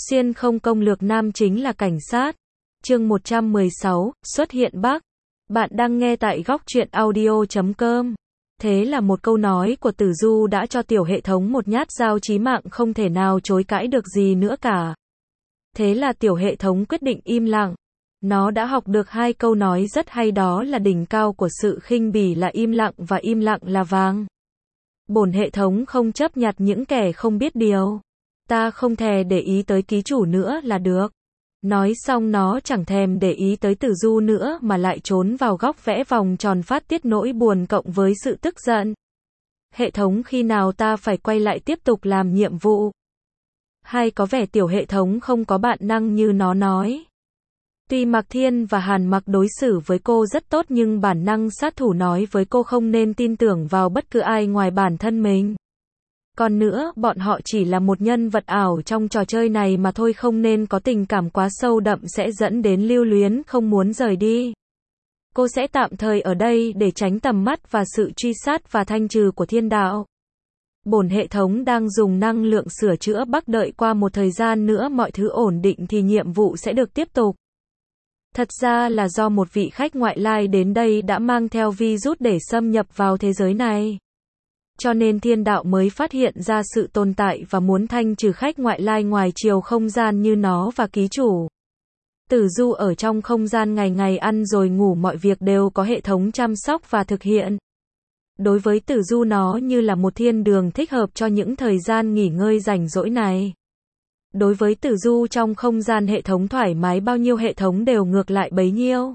Xuyên không công lược nam chính là cảnh sát. Chương 116, xuất hiện Bắc. Bạn đang nghe tại góc truyện audio.com. Thế là một câu nói của Tử Du đã cho tiểu hệ thống một nhát dao chí mạng không thể nào chối cãi được gì nữa cả. Thế là tiểu hệ thống quyết định im lặng. Nó đã học được hai câu nói rất hay, đó là đỉnh cao của sự khinh bỉ là im lặng và im lặng là vàng. Bổn hệ thống không chấp nhặt những kẻ không biết điều. Ta không thèm để ý tới ký chủ nữa là được. Nói xong nó chẳng thèm để ý tới Tử Du nữa mà lại trốn vào góc vẽ vòng tròn phát tiết nỗi buồn cộng với sự tức giận. Hệ thống, khi nào ta phải quay lại tiếp tục làm nhiệm vụ? Hay có vẻ tiểu hệ thống không có bạn năng như nó nói. Tuy Mạc Thiên và Hàn Mặc đối xử với cô rất tốt nhưng bản năng sát thủ nói với cô không nên tin tưởng vào bất cứ ai ngoài bản thân mình. Còn nữa, bọn họ chỉ là một nhân vật ảo trong trò chơi này mà thôi, không nên có tình cảm quá sâu đậm sẽ dẫn đến lưu luyến không muốn rời đi. Cô sẽ tạm thời ở đây để tránh tầm mắt và sự truy sát và thanh trừ của thiên đạo. Bổn hệ thống đang dùng năng lượng sửa chữa Bắc, đợi qua một thời gian nữa mọi thứ ổn định thì nhiệm vụ sẽ được tiếp tục. Thật ra là do một vị khách ngoại lai đến đây đã mang theo virus để xâm nhập vào thế giới này. Cho nên thiên đạo mới phát hiện ra sự tồn tại và muốn thanh trừ khách ngoại lai ngoài chiều không gian như nó và ký chủ. Tử Du ở trong không gian ngày ngày ăn rồi ngủ, mọi việc đều có hệ thống chăm sóc và thực hiện. Đối với Tử Du nó như là một thiên đường thích hợp cho những thời gian nghỉ ngơi rảnh rỗi này. Đối với Tử Du trong không gian hệ thống thoải mái bao nhiêu, hệ thống đều ngược lại bấy nhiêu.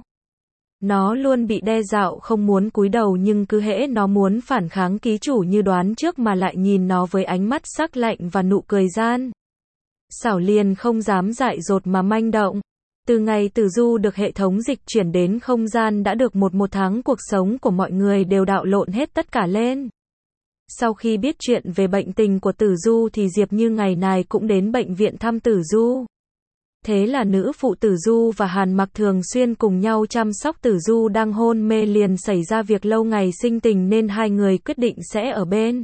Nó luôn bị đe dọa không muốn cúi đầu, nhưng cứ hễ nó muốn phản kháng ký chủ như đoán trước mà lại nhìn nó với ánh mắt sắc lạnh và nụ cười gian xảo, liền không dám dại dột mà manh động. Từ ngày Tử Du được hệ thống dịch chuyển đến không gian đã được một tháng, cuộc sống của mọi người đều đảo lộn hết tất cả lên. Sau khi biết chuyện về bệnh tình của Tử Du thì Diệp Như ngày này cũng đến bệnh viện thăm Tử Du. Thế là nữ phụ Tử Du và Hàn Mặc thường xuyên cùng nhau chăm sóc Tử Du đang hôn mê, liền xảy ra việc lâu ngày sinh tình nên hai người quyết định sẽ ở bên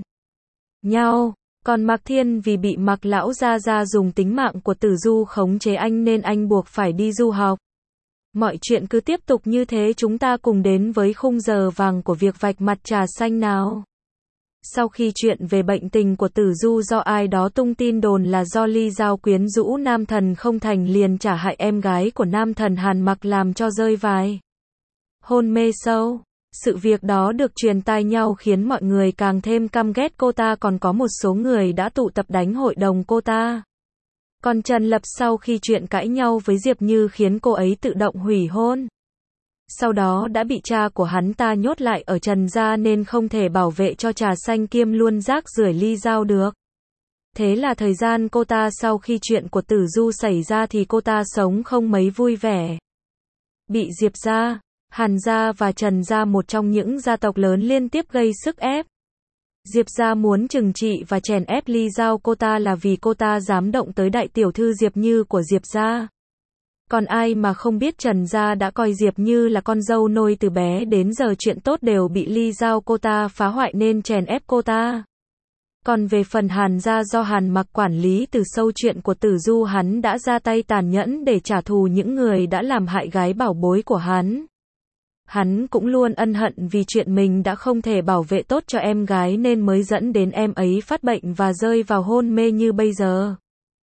nhau. Còn Mạc Thiên vì bị Mạc lão gia dùng tính mạng của Tử Du khống chế anh nên anh buộc phải đi du học. Mọi chuyện cứ tiếp tục như thế, chúng ta cùng đến với khung giờ vàng của việc vạch mặt trà xanh nào. Sau khi chuyện về bệnh tình của Tử Du do ai đó tung tin đồn là do Ly Giao quyến rũ nam thần không thành liền trả hại em gái của nam thần Hàn Mặc làm cho rơi vài hôn mê sâu. Sự việc đó được truyền tai nhau khiến mọi người càng thêm căm ghét cô ta, còn có một số người đã tụ tập đánh hội đồng cô ta. Còn Trần Lập sau khi chuyện cãi nhau với Diệp Như khiến cô ấy tự động hủy hôn. Sau đó đã bị cha của hắn ta nhốt lại ở Trần gia nên không thể bảo vệ cho trà xanh kiêm luôn rác rưởi Ly Giao được. Thế là thời gian cô ta sau khi chuyện của Tử Du xảy ra thì cô ta sống không mấy vui vẻ. Bị Diệp gia, Hàn gia và Trần gia, một trong những gia tộc lớn, liên tiếp gây sức ép. Diệp gia muốn trừng trị và chèn ép Ly Giao cô ta là vì cô ta dám động tới đại tiểu thư Diệp Như của Diệp gia. Còn ai mà không biết Trần gia đã coi Diệp Như là con dâu nôi từ bé đến giờ, chuyện tốt đều bị Ly Giao cô ta phá hoại nên chèn ép cô ta. Còn về phần Hàn gia, do Hàn Mặc quản lý từ sâu chuyện của Tử Du, hắn đã ra tay tàn nhẫn để trả thù những người đã làm hại gái bảo bối của hắn. Hắn cũng luôn ân hận vì chuyện mình đã không thể bảo vệ tốt cho em gái nên mới dẫn đến em ấy phát bệnh và rơi vào hôn mê như bây giờ.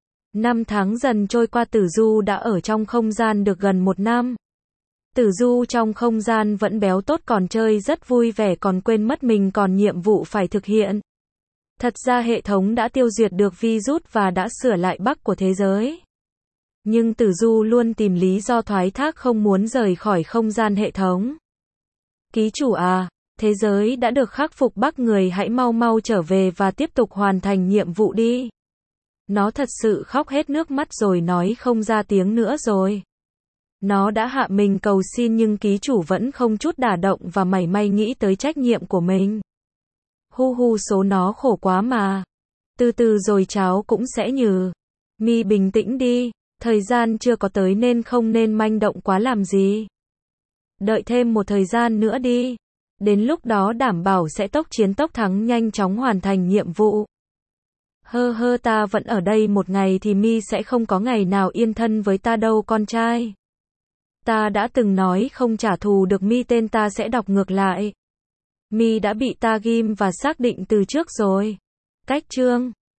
5 tháng dần trôi qua, Tử Du đã ở trong không gian được gần 1 năm. Tử Du trong không gian vẫn béo tốt, còn chơi rất vui vẻ, còn quên mất mình còn nhiệm vụ phải thực hiện. Thật ra hệ thống đã tiêu diệt được virus và đã sửa lại bug của thế giới. Nhưng Tử Du luôn tìm lý do thoái thác không muốn rời khỏi không gian hệ thống. Ký chủ à, thế giới đã được khắc phục bug, người hãy mau mau trở về và tiếp tục hoàn thành nhiệm vụ đi. Nó thật sự khóc hết nước mắt rồi, nói không ra tiếng nữa rồi. Nó đã hạ mình cầu xin nhưng ký chủ vẫn không chút đả động và mảy may nghĩ tới trách nhiệm của mình. Hu số nó khổ quá mà. Từ từ rồi cháu cũng sẽ nhừ. Mi bình tĩnh đi, thời gian chưa có tới nên không nên manh động quá làm gì. Đợi thêm một thời gian nữa đi. Đến lúc đó đảm bảo sẽ tốc chiến tốc thắng, nhanh chóng hoàn thành nhiệm vụ. Hơ hơ, ta vẫn ở đây một ngày thì mi sẽ không có ngày nào yên thân với ta đâu con trai. Ta đã từng nói không trả thù được mi, tên ta sẽ đọc ngược lại. Mi đã bị ta ghim và xác định từ trước rồi. Cách chương